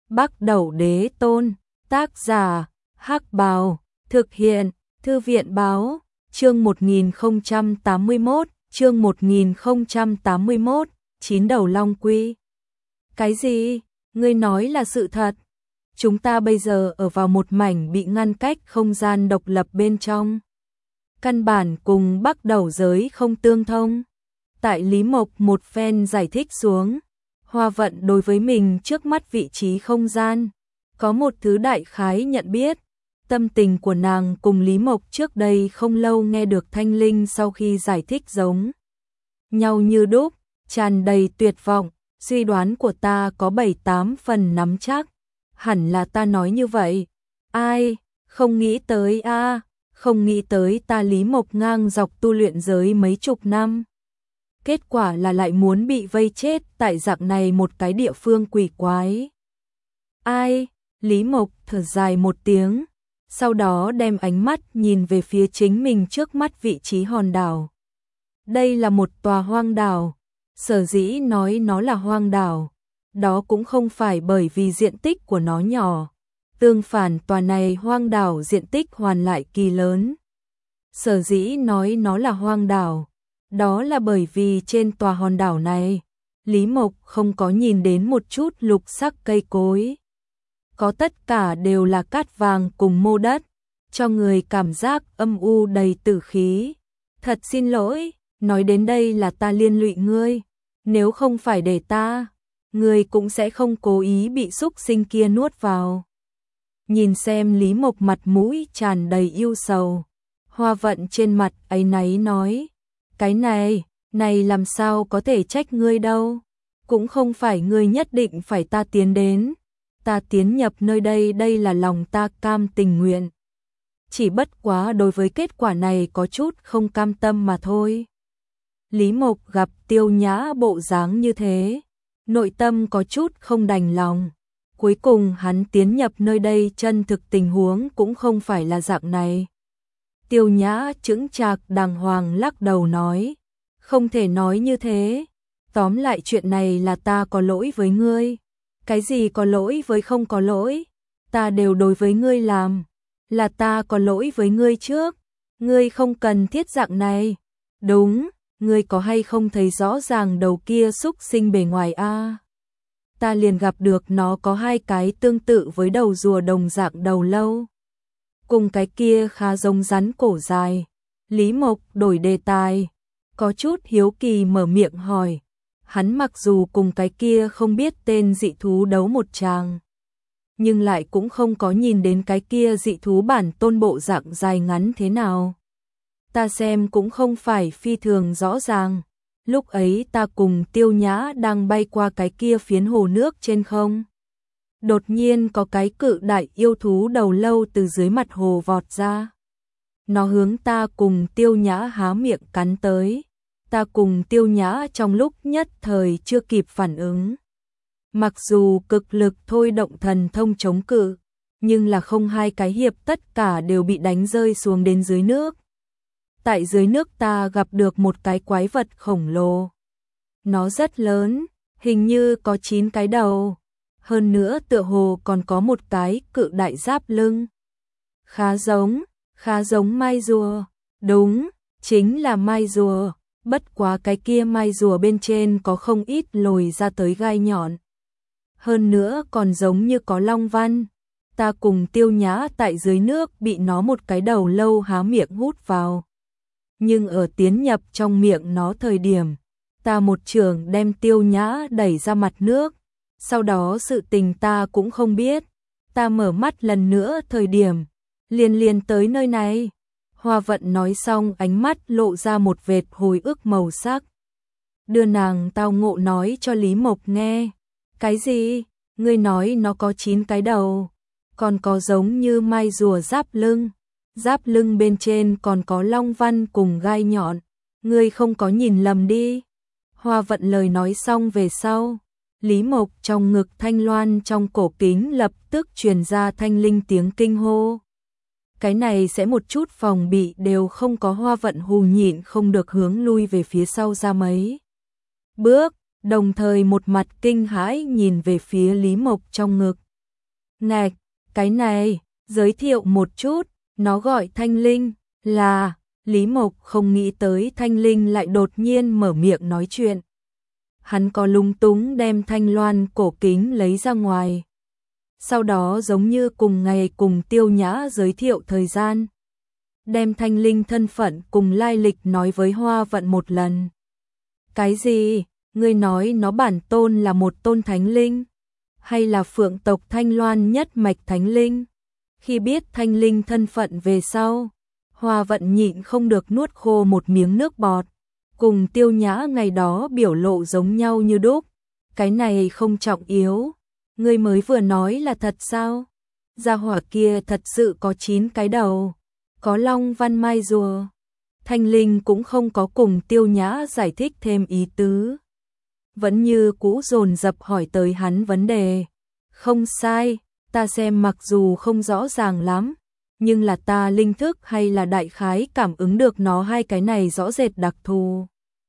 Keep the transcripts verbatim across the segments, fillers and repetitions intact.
Bắc Đẩu Đế Tôn, tác giả, Hắc Bào, thực hiện, Thư viện Báo, chương một nghìn không trăm tám mươi mốt, chương một nghìn không trăm tám mươi mốt, chín đầu long quy. Cái gì? Ngươi nói là sự thật? Chúng ta bây giờ ở vào một mảnh bị ngăn cách không gian độc lập bên trong. Căn bản cùng Bắc Đẩu giới không tương thông. Tại Lý Mộc một phen giải thích xuống, Hoa Vận đối với mình trước mắt vị trí không gian, có một thứ đại khái nhận biết. Tâm tình của nàng cùng Lý Mộc trước đây không lâu nghe được Thanh Linh sau khi giải thích giống nhau như đúc, tràn đầy tuyệt vọng. Suy đoán của ta có bảy tám phần nắm chắc, hẳn là ta nói như vậy. Ai, không nghĩ tới a, à, không nghĩ tới ta Lý Mộc ngang dọc tu luyện giới mấy chục năm. Kết quả là lại muốn bị vây chết tại dạng này một cái địa phương quỷ quái. Ai, Lý Mộc thở dài một tiếng, sau đó đem ánh mắt nhìn về phía chính mình trước mắt vị trí hòn đảo. Đây là một tòa hoang đảo. Sở dĩ nói nó là hoang đảo, đó cũng không phải bởi vì diện tích của nó nhỏ. Tương phản, tòa này hoang đảo diện tích hoàn lại kỳ lớn. Sở dĩ nói nó là hoang đảo, đó là bởi vì trên tòa hòn đảo này, Lý Mộc không có nhìn đến một chút lục sắc cây cối. Có tất cả đều là cát vàng cùng mô đất, cho người cảm giác âm u đầy tử khí. Thật xin lỗi, nói đến đây là ta liên lụy ngươi. Nếu không phải để ta, ngươi cũng sẽ không cố ý bị xúc sinh kia nuốt vào. Nhìn xem Lý Mộc mặt mũi tràn đầy yêu sầu, Hoa Vận trên mặt áy náy nói, cái này, này làm sao có thể trách ngươi đâu, cũng không phải ngươi nhất định phải ta tiến đến, ta tiến nhập nơi đây đây là lòng ta cam tình nguyện. Chỉ bất quá đối với kết quả này có chút không cam tâm mà thôi. Lý Mộc gặp Tiêu Nhã bộ dáng như thế, nội tâm có chút không đành lòng. Cuối cùng hắn tiến nhập nơi đây chân thực tình huống cũng không phải là dạng này. Tiêu Nhã chững chạc đàng hoàng lắc đầu nói, không thể nói như thế. Tóm lại chuyện này là ta có lỗi với ngươi. Cái gì có lỗi với không có lỗi? Ta đều đối với ngươi làm. Là ta có lỗi với ngươi trước. Ngươi không cần thiết dạng này. Đúng. Ngươi có hay không thấy rõ ràng đầu kia xúc sinh bề ngoài a? À? Ta liền gặp được nó có hai cái tương tự với đầu rùa đồng dạng đầu lâu. Cùng cái kia khá giống rắn cổ dài. Lý Mộc đổi đề tài, có chút hiếu kỳ mở miệng hỏi. Hắn mặc dù cùng cái kia không biết tên dị thú đấu một tràng, nhưng lại cũng không có nhìn đến cái kia dị thú bản tôn bộ dạng dài ngắn thế nào. Ta xem cũng không phải phi thường rõ ràng. Lúc ấy ta cùng Tiêu Nhã đang bay qua cái kia phiến hồ nước trên không. Đột nhiên có cái cự đại yêu thú đầu lâu từ dưới mặt hồ vọt ra. Nó hướng ta cùng Tiêu Nhã há miệng cắn tới. Ta cùng Tiêu Nhã trong lúc nhất thời chưa kịp phản ứng. Mặc dù cực lực thôi động thần thông chống cự, nhưng là không hai cái hiệp tất cả đều bị đánh rơi xuống đến dưới nước. Tại dưới nước ta gặp được một cái quái vật khổng lồ. Nó rất lớn, hình như có chín cái đầu. Hơn nữa tựa hồ còn có một cái cự đại giáp lưng. Khá giống, khá giống mai rùa. Đúng, chính là mai rùa. Bất quá cái kia mai rùa bên trên có không ít lồi ra tới gai nhọn. Hơn nữa còn giống như có long văn. Ta cùng Tiêu Nhã tại dưới nước bị nó một cái đầu lâu há miệng hút vào. Nhưng ở tiến nhập trong miệng nó thời điểm, ta một trường đem Tiêu Nhã đẩy ra mặt nước. Sau đó sự tình ta cũng không biết. Ta mở mắt lần nữa thời điểm, liền liền tới nơi này. Hoa Vận nói xong ánh mắt lộ ra một vệt hồi ức màu sắc. Đưa nàng tao ngộ nói cho Lý Mộc nghe. Cái gì? Ngươi nói nó có chín cái đầu. Còn có giống như mai rùa giáp lưng. Giáp lưng bên trên còn có long văn cùng gai nhọn. Ngươi không có nhìn lầm đi. Hoa Vận lời nói xong về sau, Lý Mộc trong ngực thanh loan trong cổ kính lập tức truyền ra thanh linh tiếng kinh hô. Cái này sẽ một chút phòng bị đều không có. Hoa Vận hù nhịn không được hướng lui về phía sau ra mấy bước, đồng thời một mặt kinh hãi nhìn về phía Lý Mộc trong ngực. Ngạch, cái này, giới thiệu một chút, nó gọi Thanh Linh, là, Lý Mộc không nghĩ tới Thanh Linh lại đột nhiên mở miệng nói chuyện. Hắn có lung túng đem thanh loan cổ kính lấy ra ngoài. Sau đó giống như cùng ngày cùng Tiêu Nhã giới thiệu thời gian. Đem Thanh Linh thân phận cùng lai lịch nói với Hoa Vận một lần. Cái gì? Ngươi nói nó bản tôn là một tôn thánh linh? Hay là phượng tộc Thanh Loan nhất mạch thánh linh? Khi biết Thanh Linh thân phận về sau, Hoa Vận nhịn không được nuốt khô một miếng nước bọt. Cùng Tiêu Nhã ngày đó biểu lộ giống nhau như đúc. Cái này không trọng yếu. Ngươi mới vừa nói là thật sao? Gia hỏa kia thật sự có chín cái đầu. Có long văn mai rùa. Thanh Linh cũng không có cùng Tiêu Nhã giải thích thêm ý tứ. Vẫn như cũ dồn dập hỏi tới hắn vấn đề. Không sai, ta xem mặc dù không rõ ràng lắm, nhưng là ta linh thức hay là đại khái cảm ứng được nó hai cái này rõ rệt đặc thù.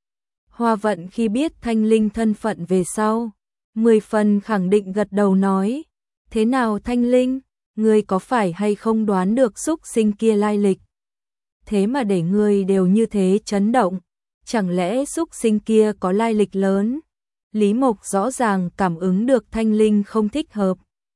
Hoa Vận khi biết Thanh Linh thân phận về sau, mười phần khẳng định gật đầu nói, thế nào Thanh Linh, ngươi có phải hay không đoán được xúc sinh kia lai lịch? Thế mà để ngươi đều như thế chấn động, chẳng lẽ xúc sinh kia có lai lịch lớn? Lý Mộc rõ ràng cảm ứng được Thanh Linh không thích hợp.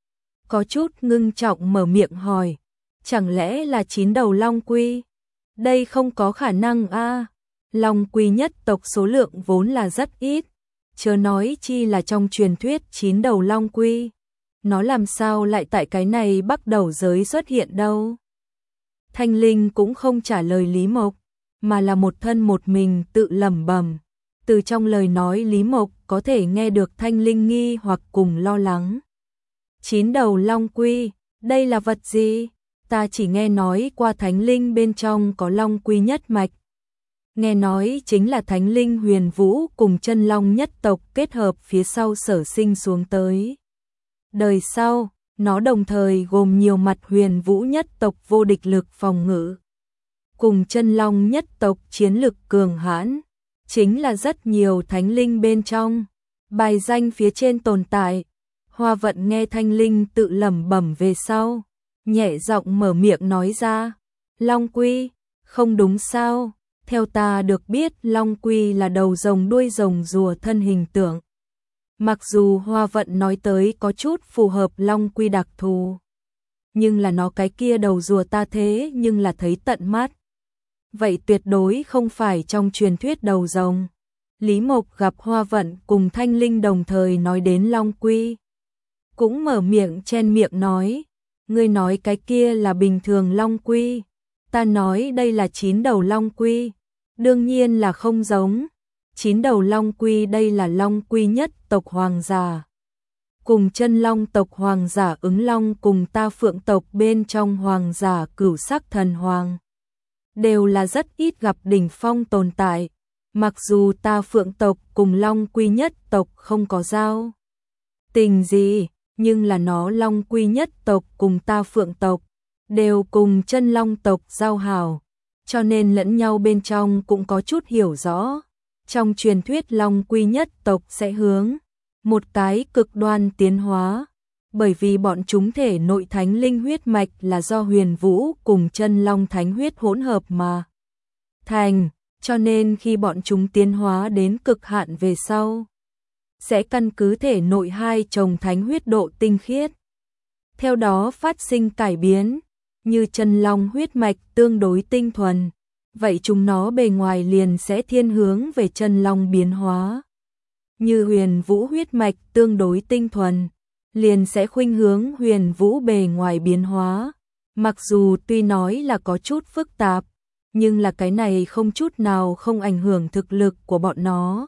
Có chút ngưng trọng mở miệng hỏi, chẳng lẽ là chín đầu long quy? Đây không có khả năng a. Long quy nhất tộc số lượng vốn là rất ít, chớ nói chi là trong truyền thuyết chín đầu long quy. Nó làm sao lại tại cái này bắt đầu giới xuất hiện đâu? Thanh Linh cũng không trả lời Lý Mộc, mà là một thân một mình tự lẩm bẩm. Từ trong lời nói Lý Mộc có thể nghe được Thanh Linh nghi hoặc cùng lo lắng. Chín đầu long quy, đây là vật gì? Ta chỉ nghe nói qua thánh linh bên trong có long quy nhất mạch. Nghe nói chính là thánh linh huyền vũ cùng chân long nhất tộc kết hợp phía sau sở sinh xuống tới. Đời sau, nó đồng thời gồm nhiều mặt huyền vũ nhất tộc vô địch lực phòng ngự. Cùng chân long nhất tộc chiến lực cường hãn, chính là rất nhiều thánh linh bên trong. Bài danh phía trên tồn tại. Hoa Vận nghe Thanh Linh tự lẩm bẩm về sau, nhẹ giọng mở miệng nói ra, long quy, không đúng sao? Theo ta được biết long quy là đầu rồng đuôi rồng rùa thân hình tượng. Mặc dù Hoa Vận nói tới có chút phù hợp long quy đặc thù, nhưng là nó cái kia đầu rùa ta thế nhưng là thấy tận mắt. Vậy tuyệt đối không phải trong truyền thuyết đầu rồng. Lý Mộc gặp Hoa Vận cùng Thanh Linh đồng thời nói đến long quy, cũng mở miệng chen miệng nói, ngươi nói cái kia là bình thường long quy, ta nói đây là chín đầu long quy, đương nhiên là không giống. Chín đầu long quy đây là long quy nhất tộc hoàng giả, cùng chân long tộc hoàng giả ứng long cùng ta phượng tộc bên trong hoàng giả cửu sắc thần hoàng, đều là rất ít gặp đỉnh phong tồn tại. Mặc dù ta phượng tộc cùng long quy nhất tộc không có giao tình gì, nhưng là nó long quy nhất tộc cùng ta phượng tộc đều cùng chân long tộc giao hảo, cho nên lẫn nhau bên trong cũng có chút hiểu rõ. Trong truyền thuyết long quy nhất tộc sẽ hướng một cái cực đoan tiến hóa, bởi vì bọn chúng thể nội thánh linh huyết mạch là do huyền vũ cùng chân long thánh huyết hỗn hợp mà thành, cho nên khi bọn chúng tiến hóa đến cực hạn về sau, sẽ căn cứ thể nội hai chồng thánh huyết độ tinh khiết, theo đó phát sinh cải biến. Như chân long huyết mạch tương đối tinh thuần, vậy chúng nó bề ngoài liền sẽ thiên hướng về chân long biến hóa. Như huyền vũ huyết mạch tương đối tinh thuần, liền sẽ khuynh hướng huyền vũ bề ngoài biến hóa. Mặc dù tuy nói là có chút phức tạp, nhưng là cái này không chút nào không ảnh hưởng thực lực của bọn nó.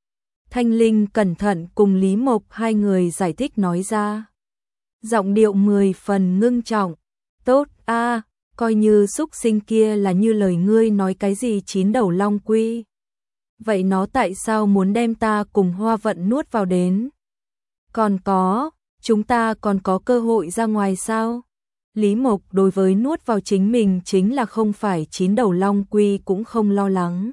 Thanh Linh cẩn thận cùng Lý Mộc hai người giải thích nói ra. Giọng điệu mười phần ngưng trọng. Tốt a, à, coi như xúc sinh kia là như lời ngươi nói cái gì chín đầu long quy. Vậy nó tại sao muốn đem ta cùng Hoa Vận nuốt vào đến? Còn có, chúng ta còn có cơ hội ra ngoài sao? Lý Mộc đối với nuốt vào chính mình chính là không phải chín đầu long quy cũng không lo lắng.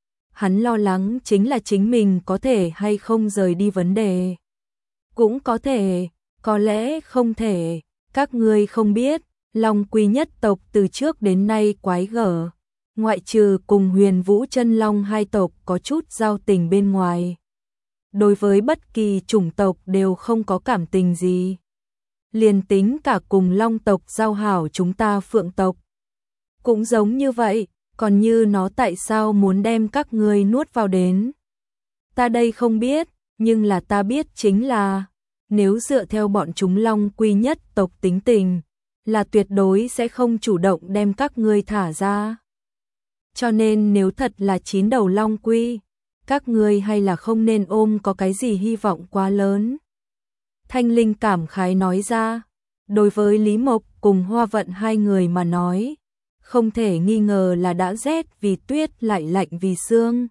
Hắn lo lắng chính là chính mình có thể hay không rời đi vấn đề. Cũng có thể, có lẽ không thể, Các ngươi không biết, Long Quy nhất tộc từ trước đến nay quái gở, ngoại trừ cùng Huyền Vũ Chân Long hai tộc có chút giao tình bên ngoài. Đối với bất kỳ chủng tộc đều không có cảm tình gì. Liền tính cả cùng Long tộc giao hảo chúng ta Phượng tộc. Cũng giống như vậy, còn như nó tại sao muốn đem các ngươi nuốt vào đến. Ta đây không biết, nhưng là ta biết chính là, nếu dựa theo bọn chúng Long Quy nhất tộc tính tình, là tuyệt đối sẽ không chủ động đem các ngươi thả ra. Cho nên nếu thật là chín đầu Long Quy, các ngươi hay là không nên ôm có cái gì hy vọng quá lớn. Thanh Linh cảm khái nói ra, đối với Lý Mộc cùng Hoa Vận hai người mà nói, không thể nghi ngờ là đã rét vì tuyết lại lạnh vì sương.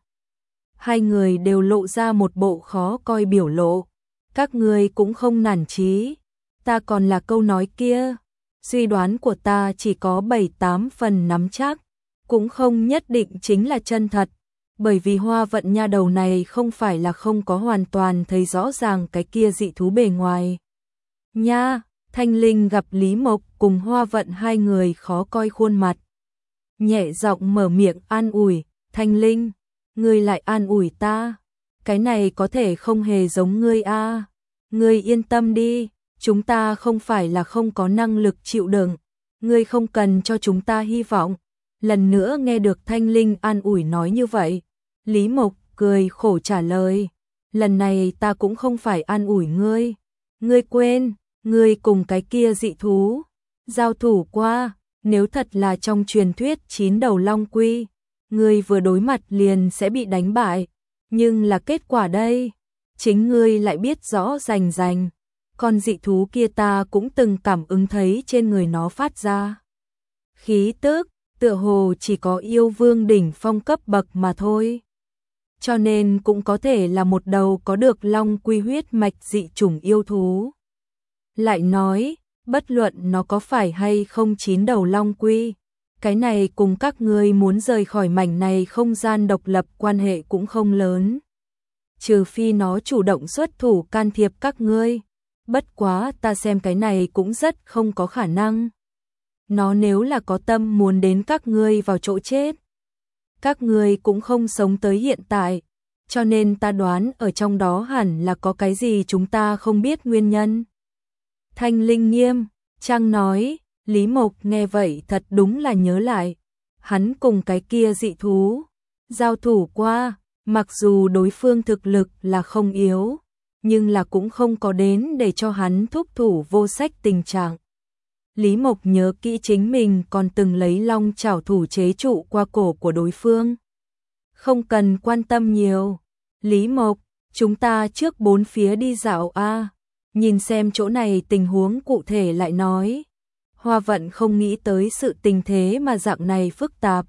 Hai người đều lộ ra một bộ khó coi biểu lộ, các ngươi cũng không nản chí, ta còn là câu nói kia, suy đoán của ta chỉ có bảy tám phần nắm chắc, cũng không nhất định chính là chân thật. Bởi vì Hoa Vận nha đầu này không phải là không có hoàn toàn thấy rõ ràng cái kia dị thú bề ngoài. Nha, Thanh Linh gặp Lý Mộc cùng Hoa Vận hai người khó coi khuôn mặt. Nhẹ giọng mở miệng an ủi, Thanh Linh, ngươi lại an ủi ta. Cái này có thể không hề giống ngươi a. À. Ngươi yên tâm đi, chúng ta không phải là không có năng lực chịu đựng. Ngươi không cần cho chúng ta hy vọng. Lần nữa nghe được Thanh Linh an ủi nói như vậy. Lý Mộc cười khổ trả lời, lần này ta cũng không phải an ủi ngươi, ngươi quên, ngươi cùng cái kia dị thú, giao thủ qua, nếu thật là trong truyền thuyết chín đầu Long Quy, ngươi vừa đối mặt liền sẽ bị đánh bại, nhưng là kết quả đây, chính ngươi lại biết rõ rành rành, con dị thú kia ta cũng từng cảm ứng thấy trên người nó phát ra. Khí tức, tựa hồ chỉ có yêu vương đỉnh phong cấp bậc mà thôi. Cho nên cũng có thể là một đầu có được Long Quy huyết mạch dị chủng yêu thú. Lại nói, bất luận nó có phải hay không chín đầu Long Quy, cái này cùng các ngươi muốn rời khỏi mảnh này không gian độc lập quan hệ cũng không lớn. Trừ phi nó chủ động xuất thủ can thiệp các ngươi, bất quá ta xem cái này cũng rất không có khả năng. Nó nếu là có tâm muốn đến các ngươi vào chỗ chết, các ngươi cũng không sống tới hiện tại, cho nên ta đoán ở trong đó hẳn là có cái gì chúng ta không biết nguyên nhân. Thanh Linh nghiêm, trang nói, Lý Mộc nghe vậy thật đúng là nhớ lại, hắn cùng cái kia dị thú, giao thủ qua, mặc dù đối phương thực lực là không yếu, nhưng là cũng không có đến để cho hắn thúc thủ vô sách tình trạng. Lý Mộc nhớ kỹ chính mình còn từng lấy long chảo thủ chế trụ qua cổ của đối phương. Không cần quan tâm nhiều. Lý Mộc, chúng ta trước bốn phía đi dạo a, nhìn xem chỗ này tình huống cụ thể lại nói. Hoa Vận không nghĩ tới sự tình thế mà dạng này phức tạp.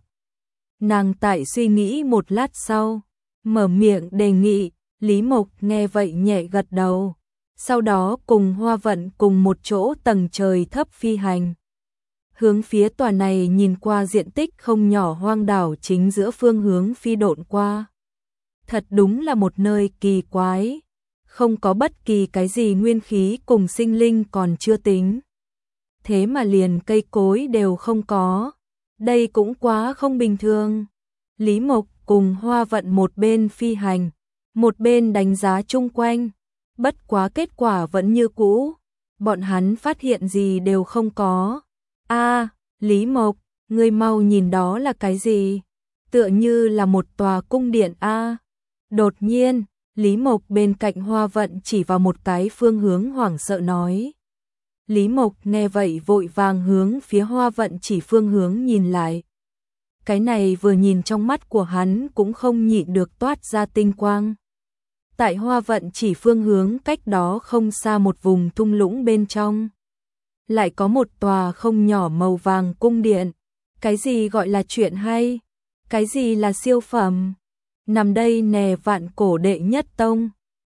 Nàng tại suy nghĩ một lát sau, mở miệng đề nghị, Lý Mộc nghe vậy nhẹ gật đầu. Sau đó cùng Hoa Vận cùng một chỗ tầng trời thấp phi hành. Hướng phía tòa này nhìn qua diện tích không nhỏ hoang đảo chính giữa phương hướng phi độn qua. Thật đúng là một nơi kỳ quái, không có bất kỳ cái gì nguyên khí cùng sinh linh còn chưa tính. Thế mà liền cây cối đều không có, đây cũng quá không bình thường. Lý Mộc cùng Hoa Vận một bên phi hành, một bên đánh giá chung quanh. Bất quá kết quả vẫn như cũ, bọn hắn phát hiện gì đều không có. A, à, Lý Mộc, ngươi mau nhìn đó là cái gì? Tựa như là một tòa cung điện a. À. Đột nhiên, Lý Mộc bên cạnh Hoa Vận chỉ vào một cái phương hướng hoảng sợ nói. Lý Mộc nghe vậy vội vàng hướng phía Hoa Vận chỉ phương hướng nhìn lại. Cái này vừa nhìn trong mắt của hắn cũng không nhịn được toát ra tinh quang. Tại Hoa Vận chỉ phương hướng cách đó không xa một vùng thung lũng bên trong. Lại có một tòa không nhỏ màu vàng cung điện. Cái gì gọi là chuyện hay? Cái gì là siêu phẩm? Nằm đây nè vạn cổ đệ nhất tông.